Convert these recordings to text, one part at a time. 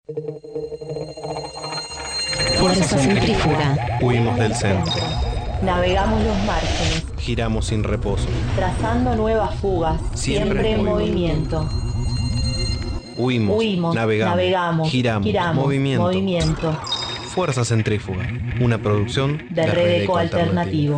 Fuerza centrífuga. Huimos del centro. Navegamos los márgenes, Giramos sin reposo. trazando nuevas fugas, siempre en movimiento. Huimos, navegamos, giramos, movimiento. Fuerza centrífuga. Una producción De Redeco Alternativo.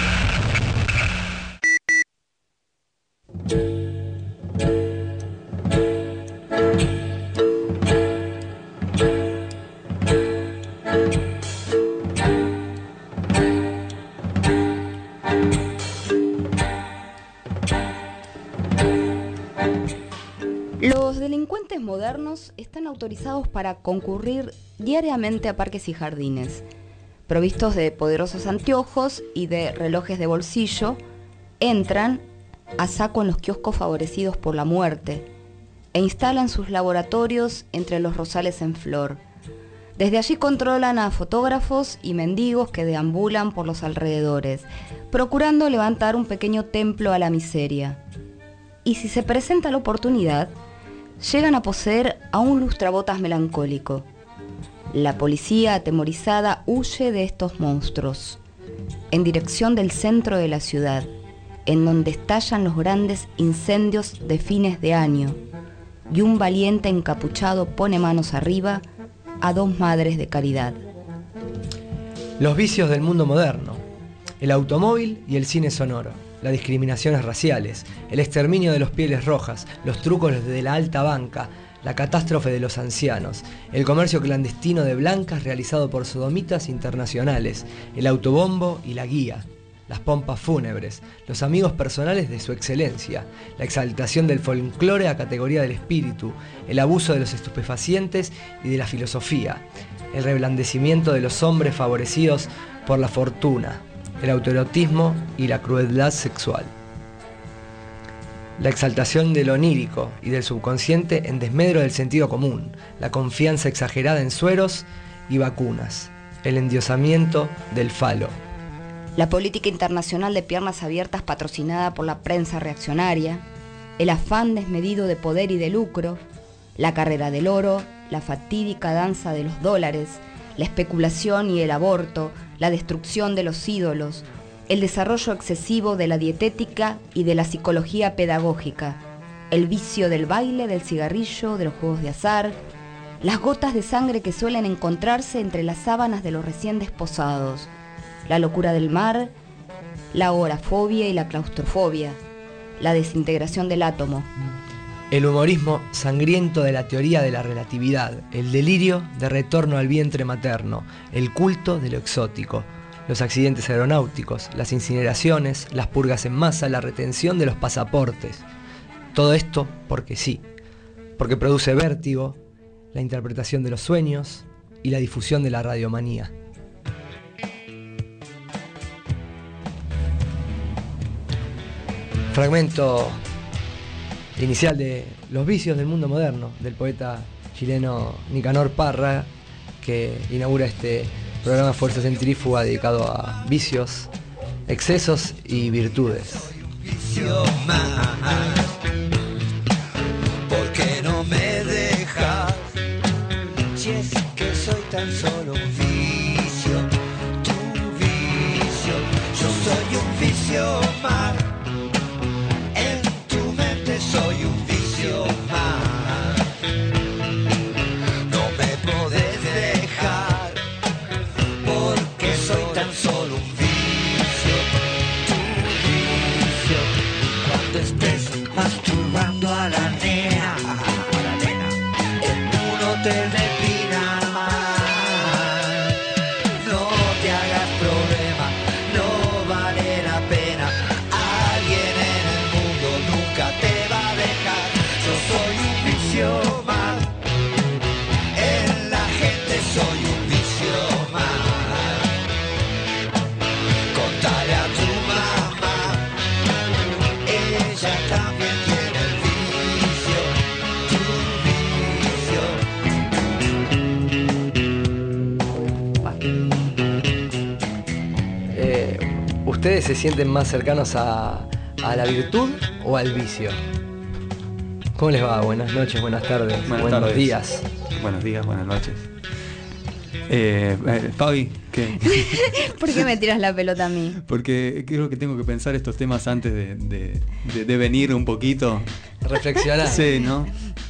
Los delincuentes modernos están autorizados para concurrir diariamente a parques y jardines. Provistos de poderosos anteojos y de relojes de bolsillo, entran a saco en los kioscos favorecidos por la muerte e instalan sus laboratorios entre los rosales en flor. Desde allí controlan a fotógrafos y mendigos que deambulan por los alrededores, procurando levantar un pequeño templo a la miseria. Y si se presenta la oportunidad, llegan a poseer a un lustrabotas melancólico. La policía atemorizada huye de estos monstruos, en dirección del centro de la ciudad, en donde estallan los grandes incendios de fines de año, y un valiente encapuchado pone manos arriba a dos madres de caridad. Los vicios del mundo moderno, el automóvil y el cine sonoro, las discriminaciones raciales, el exterminio de los pieles rojas, los trucos de la alta banca, la catástrofe de los ancianos, el comercio clandestino de blancas realizado por sodomitas internacionales, el autobombo y la guía, las pompas fúnebres, los amigos personales de su excelencia, la exaltación del folclore a categoría del espíritu, el abuso de los estupefacientes y de la filosofía, el reblandecimiento de los hombres favorecidos por la fortuna, el autoerotismo y la crueldad sexual. La exaltación de lo onírico y del subconsciente en desmedro del sentido común, la confianza exagerada en sueros y vacunas, el endiosamiento del falo. La política internacional de piernas abiertas patrocinada por la prensa reaccionaria, el afán desmedido de poder y de lucro, la carrera del oro, la fatídica danza de los dólares, la especulación y el aborto, la destrucción de los ídolos, el desarrollo excesivo de la dietética y de la psicología pedagógica, el vicio del baile, del cigarrillo, de los juegos de azar, las gotas de sangre que suelen encontrarse entre las sábanas de los recién desposados, la locura del mar, la agorafobia y la claustrofobia, la desintegración del átomo. El humorismo sangriento de la teoría de la relatividad, el delirio de retorno al vientre materno, el culto de lo exótico, los accidentes aeronáuticos, las incineraciones, las purgas en masa, la retención de los pasaportes. Todo esto porque sí, porque produce vértigo, la interpretación de los sueños y la difusión de la radiomanía. Fragmento inicial de Los vicios del mundo moderno, del poeta chileno Nicanor Parra, que inaugura este programa Fuerza Centrífuga dedicado a vicios, excesos y virtudes. ¿Por qué no me dejas? Si es que soy tan solo un vicio, tu vicio. Yo soy un vicio más. En tu mente soy un vicio más. No me podés dejar, porque soy tan solo un vicio, tu vicio. Cuando estés masturbando a la nena, en uno te defina mal. No te hagas problema, no vale la pena. Alguien en el mundo nunca te va a dejar. Yo soy un vicio más. En la gente soy un vicio más. Contale a tu mamá, ella también tiene el vicio, tu vicio. ¿Ustedes se sienten más cercanos a la virtud o al vicio? ¿Cómo les va? Buenas noches, buenas tardes, buenos días. buenos días, buenas noches. Fabi, ¿qué? ¿Por qué me tiras la pelota a mí? Porque creo que tengo que pensar estos temas antes de venir un poquito. Reflexionar. Sí, ¿no?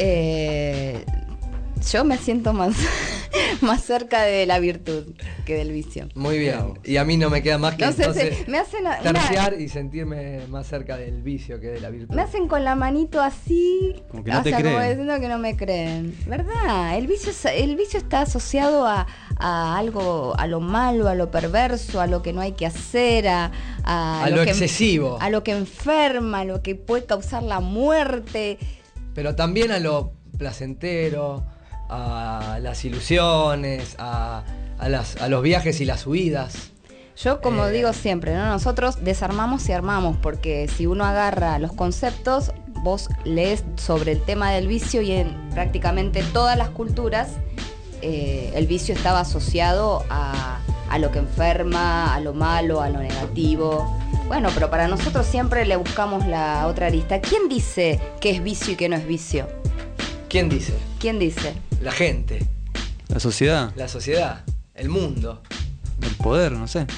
Yo me siento más cerca de la virtud que del vicio. Muy bien. Y a mí no me queda más que No sé, entonces me hacen terciar y sentirme más cerca del vicio que de la virtud. Me hacen con la manito así, como que no te como creen. diciendo que no me creen. ¿Verdad? El vicio está asociado a algo, a lo malo, a lo perverso, a lo que no hay que hacer, a lo excesivo. A lo que enferma, a lo que puede causar la muerte. Pero también a lo placentero, a las ilusiones, a los viajes y las huidas. Yo, como digo siempre, ¿no? Nosotros desarmamos y armamos, porque si uno agarra los conceptos, vos lees sobre el tema del vicio y en prácticamente todas las culturas el vicio estaba asociado a lo que enferma, a lo malo, a lo negativo. Bueno, pero para nosotros siempre le buscamos la otra arista. ¿Quién dice que es vicio y que no es vicio? ¿Quién dice? ¿Quién dice? La gente. La sociedad. La sociedad. El mundo. El poder, no sé.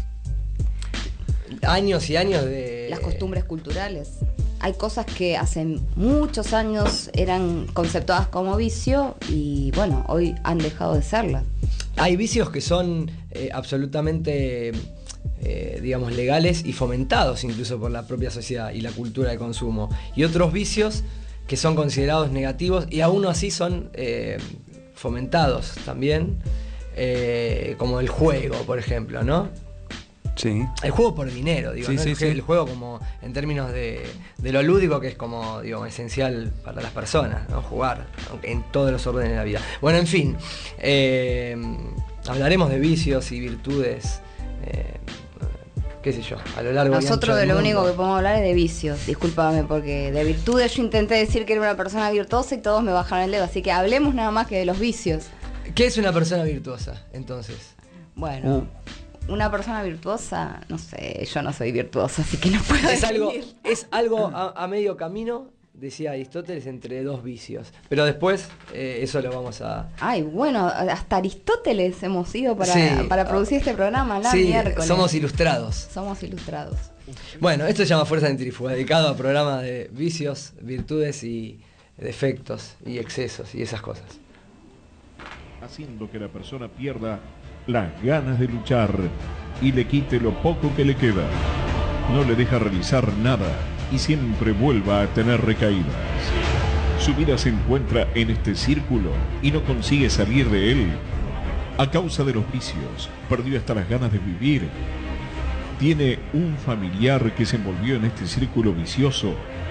Años y años de... Las costumbres culturales. Hay cosas que hace muchos años eran conceptuadas como vicio y bueno, hoy han dejado de serlas. Hay vicios que son absolutamente, digamos, legales y fomentados incluso por la propia sociedad y la cultura de consumo. Y otros vicios que son considerados negativos y aún así son fomentados también, como el juego, por ejemplo, ¿no? Sí. El juego por dinero, digo, sí, ¿no? Sí. El juego como en términos de lo lúdico, que es como, digo, esencial para las personas, ¿no? Jugar, aunque en todos los órdenes de la vida. Bueno, en fin, hablaremos de vicios y virtudes, qué sé yo, a lo largo Nosotros y ancho de lo del único mundo. que podemos hablar es de vicios, discúlpame, porque de virtudes yo intenté decir que era una persona virtuosa y todos me bajaron el dedo, así que hablemos nada más que de los vicios. ¿Qué es una persona virtuosa, entonces? Bueno, una persona virtuosa, no sé, yo no soy virtuosa, así que no puedo Es definir. algo a medio camino, decía Aristóteles, entre dos vicios. Pero después eso lo vamos a... Ay, bueno, hasta Aristóteles hemos ido para producir este programa, la sí, miércoles. somos ilustrados. Somos ilustrados. Bueno, esto se llama Fuerza Centrífuga, dedicado a programas de vicios, virtudes y defectos y excesos y esas cosas. Haciendo que la persona pierda las ganas de luchar y le quite lo poco que le queda. No le deja realizar nada y siempre vuelva a tener recaídas. Su vida se encuentra en este círculo y no consigue salir de él. A causa de los vicios, perdió hasta las ganas de vivir. Tiene un familiar que se envolvió en este círculo vicioso.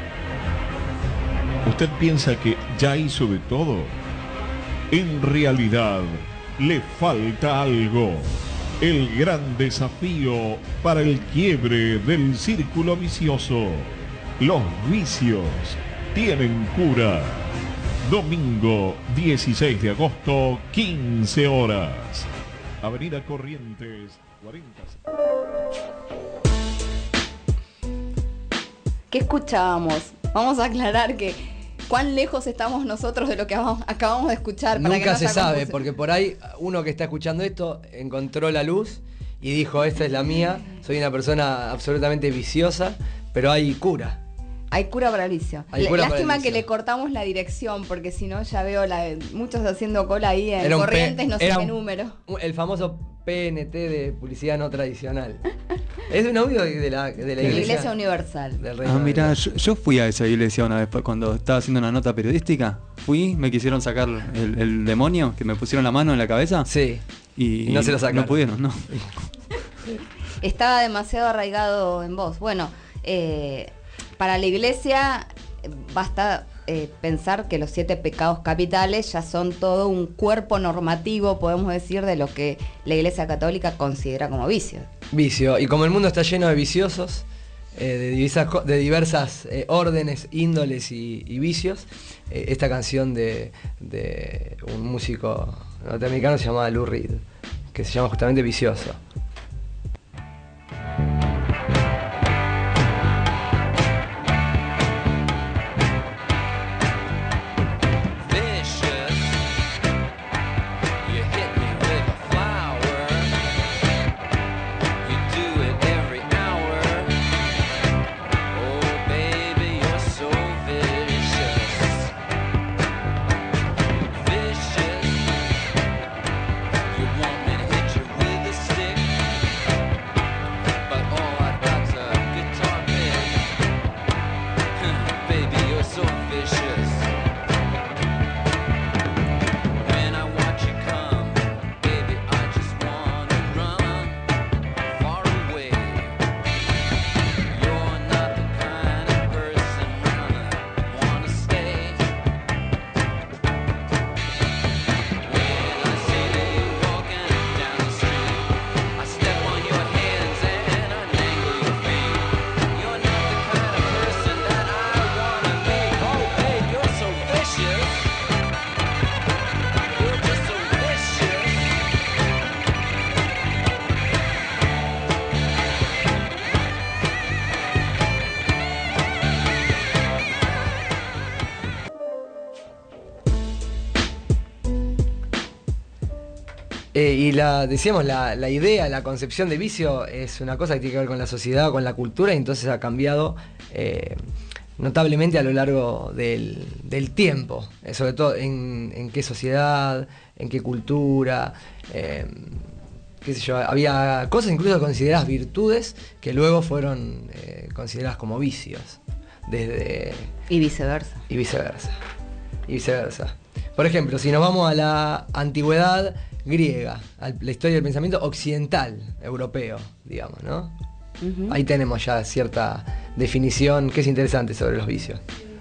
¿Usted piensa que ya hizo de todo? En realidad, le falta algo. El gran desafío para el quiebre del círculo vicioso. Los vicios tienen cura. Domingo 16 de agosto, 15 horas. Avenida Corrientes, 40. ¿Qué escuchábamos? Vamos a aclarar que cuán lejos estamos nosotros de lo que acabamos de escuchar. Para Nunca que no se sabe, confuse. porque por ahí uno que está escuchando esto encontró la luz y dijo, esta es la mía, soy una persona absolutamente viciosa, pero hay cura. Hay cura para el vicio. Hay cura para el Lástima vicio. que le cortamos la dirección, porque si no ya veo muchos haciendo cola ahí en Era un Corrientes, no sé era qué un- número. El famoso PNT de publicidad no tradicional. Es un audio de la Iglesia Universal. del Reino de Mirá, Dios. yo fui a esa iglesia una vez cuando estaba haciendo una nota periodística. Fui, me quisieron sacar el demonio, que me pusieron la mano en la cabeza. Sí. Y no se lo sacaron. No pudieron, no. Estaba demasiado arraigado en vos. Bueno, para la iglesia basta pensar que los 7 pecados capitales ya son todo un cuerpo normativo, podemos decir, de lo que la iglesia católica considera como vicio. Vicio. Y como el mundo está lleno de viciosos, de diversas órdenes, índoles y vicios, esta canción de un músico norteamericano se llamaba Lou Reed, que se llama justamente Vicioso. Vicious, Y decíamos, la idea, la concepción de vicio es una cosa que tiene que ver con la sociedad, con la cultura, y entonces ha cambiado notablemente a lo largo del tiempo, sobre todo en qué sociedad, en qué cultura, qué sé yo, había cosas incluso consideradas virtudes que luego fueron consideradas como vicios. Y viceversa. Y viceversa. Por ejemplo, si nos vamos a la antigüedad griega, a la historia del pensamiento occidental, europeo, digamos, ¿no? Uh-huh. Ahí tenemos ya cierta definición que es interesante sobre los vicios.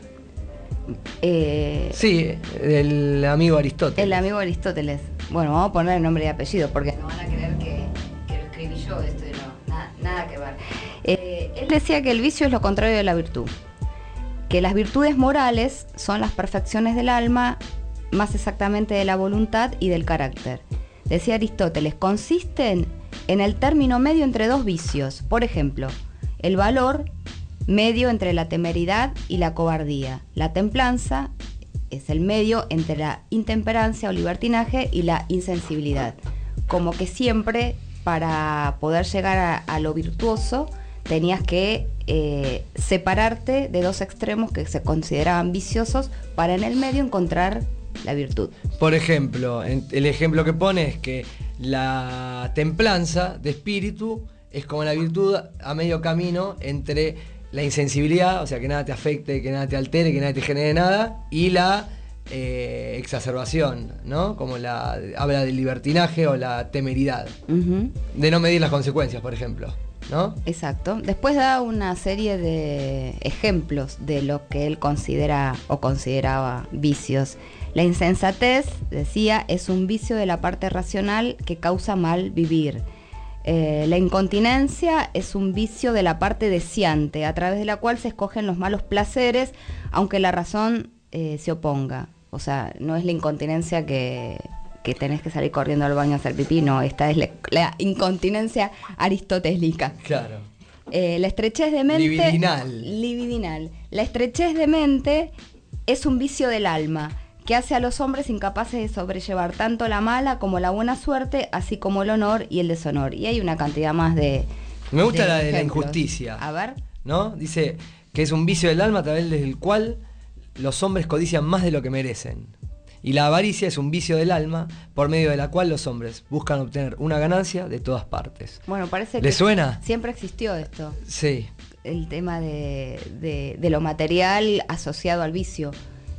Sí, el amigo Aristóteles. El amigo Aristóteles. Bueno, vamos a poner el nombre y apellido porque no van a creer que lo escribí yo, esto y no, nada que ver. Él decía que el vicio es lo contrario de la virtud, que las virtudes morales son las perfecciones del alma, más exactamente de la voluntad y del carácter. Decía Aristóteles, consisten en el término medio entre dos vicios, por ejemplo, el valor medio entre la temeridad y la cobardía, la templanza es el medio entre la intemperancia o libertinaje y la insensibilidad, como que siempre para poder llegar a lo virtuoso tenías que separarte de dos extremos que se consideraban viciosos para en el medio encontrar la virtud. Por ejemplo, el ejemplo que pone es que la templanza de espíritu es como la virtud a medio camino entre la insensibilidad, o sea, que nada te afecte, que nada te altere, que nada te genere nada, y la exacerbación, ¿no? Como habla del libertinaje o la temeridad, uh-huh. De no medir las consecuencias, por ejemplo, ¿no? Exacto. Después da una serie de ejemplos de lo que él considera o consideraba vicios. La insensatez, decía, es un vicio de la parte racional que causa mal vivir. La incontinencia es un vicio de la parte deseante, a través de la cual se escogen los malos placeres, aunque la razón se oponga. O sea, no es la incontinencia que tenés que salir corriendo al baño a hacer pipí, no, esta es la incontinencia aristotélica. Claro. La estrechez de mente... Libidinal. La estrechez de mente es un vicio del alma, que hace a los hombres incapaces de sobrellevar tanto la mala como la buena suerte, así como el honor y el deshonor. Y hay una cantidad más de... Me gusta la de la injusticia. A ver. ¿No? Dice que es un vicio del alma a través del cual los hombres codician más de lo que merecen. Y la avaricia es un vicio del alma por medio de la cual los hombres buscan obtener una ganancia de todas partes. Bueno, parece que... ¿Le suena? Siempre existió esto. Sí. El tema de lo material asociado al vicio.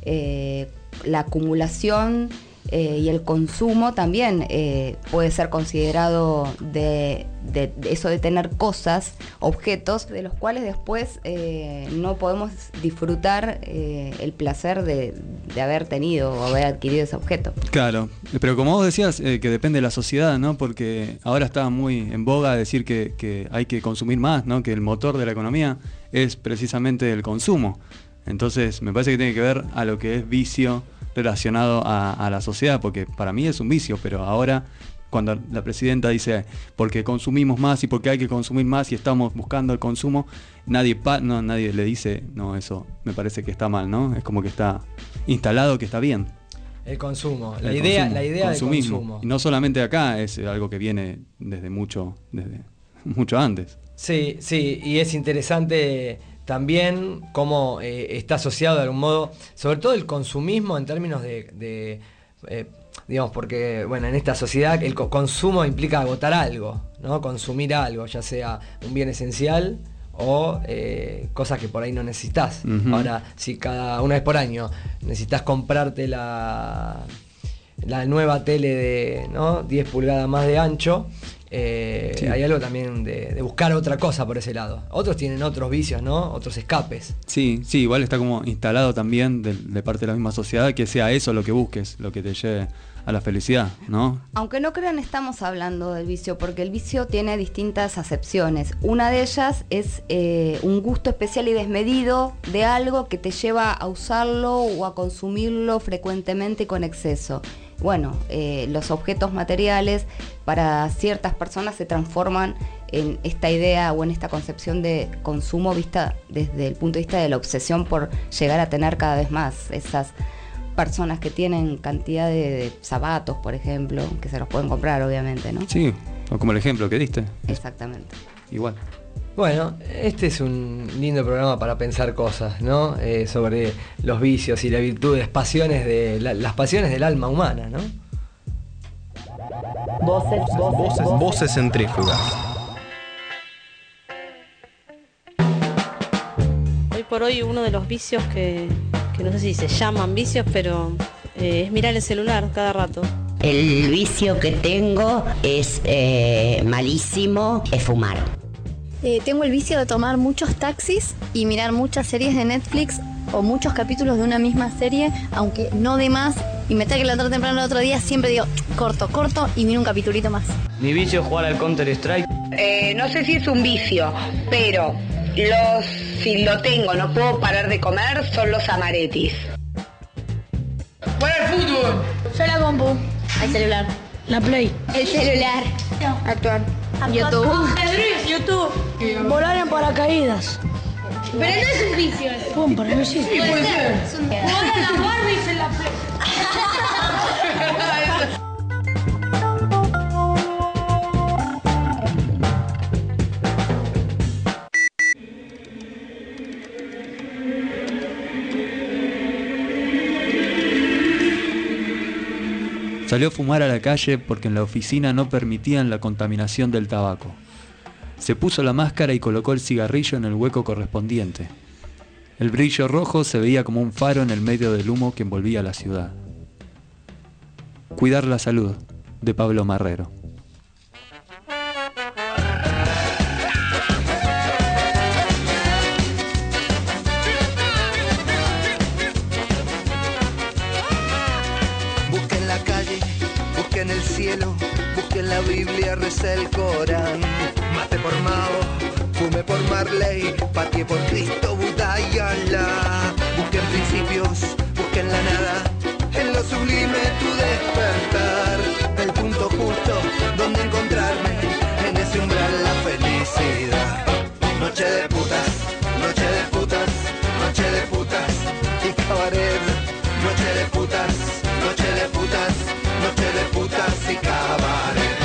La acumulación y el consumo también puede ser considerado de eso de tener cosas, objetos, de los cuales después no podemos disfrutar el placer de haber tenido o haber adquirido ese objeto. Claro, pero como vos decías, que depende de la sociedad, ¿no? Porque ahora está muy en boga decir que hay que consumir más, ¿no? Que el motor de la economía es precisamente el consumo. Entonces me parece que tiene que ver a lo que es vicio relacionado a la sociedad, porque para mí es un vicio, pero ahora cuando la presidenta dice porque consumimos más y porque hay que consumir más y estamos buscando el consumo, nadie le dice, no, eso me parece que está mal, ¿no? Es como que está instalado que está bien. El consumo, la idea del consumo. Y no solamente acá, es algo que viene desde mucho antes. Sí, y es interesante también cómo está asociado de algún modo, sobre todo el consumismo en términos de digamos, porque bueno, en esta sociedad el consumo implica agotar algo, ¿no? Consumir algo, ya sea un bien esencial o cosas que por ahí no necesitas. Uh-huh. Ahora, si una vez por año necesitas comprarte la nueva tele de 10 pulgadas más de ancho, sí. Hay algo también de buscar otra cosa por ese lado. Otros tienen otros vicios, ¿no? Otros escapes. Sí, igual está como instalado también de parte de la misma sociedad que sea eso lo que busques, lo que te lleve a la felicidad, ¿no? Aunque no crean, estamos hablando del vicio, porque el vicio tiene distintas acepciones. Una de ellas es un gusto especial y desmedido de algo que te lleva a usarlo o a consumirlo frecuentemente y con exceso. Bueno, los objetos materiales para ciertas personas se transforman en esta idea o en esta concepción de consumo vista desde el punto de vista de la obsesión por llegar a tener cada vez más esas personas que tienen cantidad de zapatos, por ejemplo, que se los pueden comprar, obviamente, ¿no? Sí, o como el ejemplo que diste. Exactamente. Igual. Bueno, este es un lindo programa para pensar cosas, ¿no? Sobre los vicios y las virtudes, las pasiones del alma humana, ¿no? Voces centrífugas. Hoy por hoy uno de los vicios que no sé si se llaman vicios, pero es mirar el celular cada rato. El vicio que tengo es malísimo, es fumar. Tengo el vicio de tomar muchos taxis y mirar muchas series de Netflix o muchos capítulos de una misma serie, aunque no de más, y me tengo que levantar temprano el otro día, siempre digo, corto, y miro un capitulito más. Mi vicio es jugar al Counter-Strike. No sé si es un vicio, pero si lo tengo, no puedo parar de comer, son los amaretis. Jugar al fútbol. Yo la compu. Al celular. La Play. El celular. Actuar. YouTube. Volar en paracaídas. Pero no es un vicio. Pum, para mí sí. Sí, puede ser. Jugar a las Barbies en la Play. Salió a fumar a la calle porque en la oficina no permitían la contaminación del tabaco. Se puso la máscara y colocó el cigarrillo en el hueco correspondiente. El brillo rojo se veía como un faro en el medio del humo que envolvía la ciudad. Cuidar la salud, de Pablo Marrero. Busquen la calle, busquen el cielo, busquen la Biblia, recé el Corán. Mate por Mao, fume por Marley, pateé por Cristo, Buda y Alá. Busquen principios, busquen la nada, en lo sublime tu despertar. El punto justo donde encontrarme, en ese umbral la felicidad. Noche de putas, noche de putas, noche de putas y cabaret. Noche de putas, noche de putas, noche de putas y cabaret.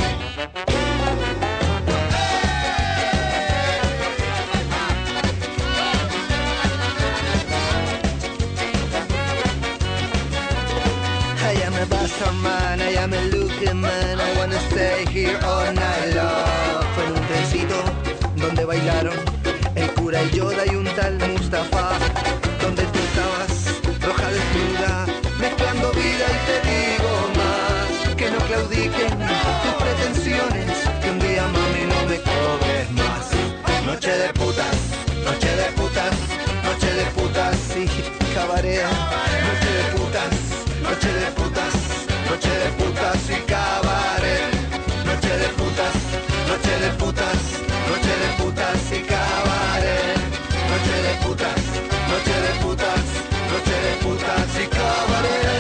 I am a bastard man, I am a looking man, I wanna stay here all night long. Fue en un trencito donde bailaron el cura, el Yoda y un tal Mustafa, donde tú estabas roja desnuda, mezclando vida y te digo más, que no claudiquen tus pretensiones, que un día mami no me cobres más. Noche de putas, noche de putas, noche de putas y cabaret. Noche de putas, noche de putas, noche de putas y cabaret. Noche de putas, noche de putas, noche de putas y cabaret. Noche de putas, noche de putas, noche de putas y cabaret.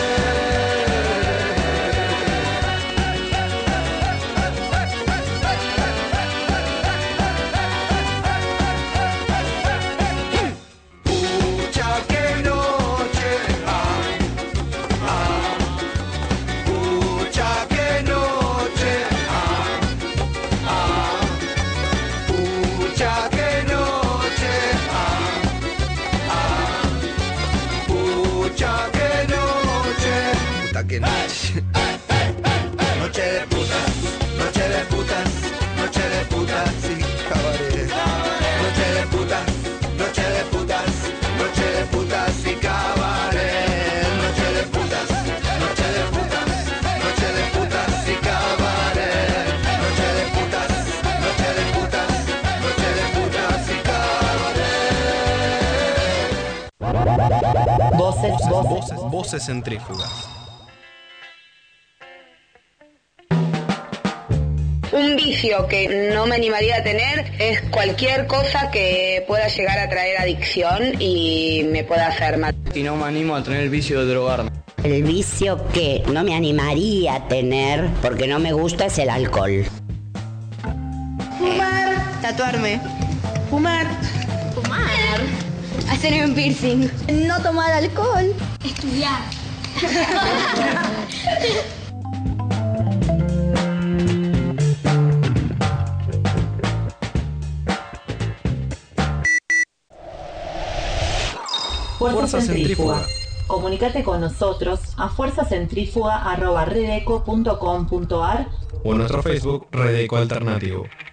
Pucha que noche, pucha que noche, pucha que noche, pucha que noche, puta que noche. Noche de putas, noche de putas, noche de putas y cabaret. Noche de putas, noche de putas, noche de putas y cabaret. Noche de putas, noche de putas, noche de putas y cabaret. Noche de putas, noche de putas, noche de putas y cabaret. Voces centrífugas. Un vicio que no me animaría a tener es cualquier cosa que pueda llegar a traer adicción y me pueda hacer mal. Y no me animo a tener el vicio de drogarme. El vicio que no me animaría a tener porque no me gusta es el alcohol. Fumar. Tatuarme. Fumar. Fumar. Hacer un piercing. No tomar alcohol. Estudiar. Fuerza Centrífuga. Comunicate con nosotros a fuerzacentrífuga@redeco.com.ar o en nuestro Facebook Redeco Alternativo.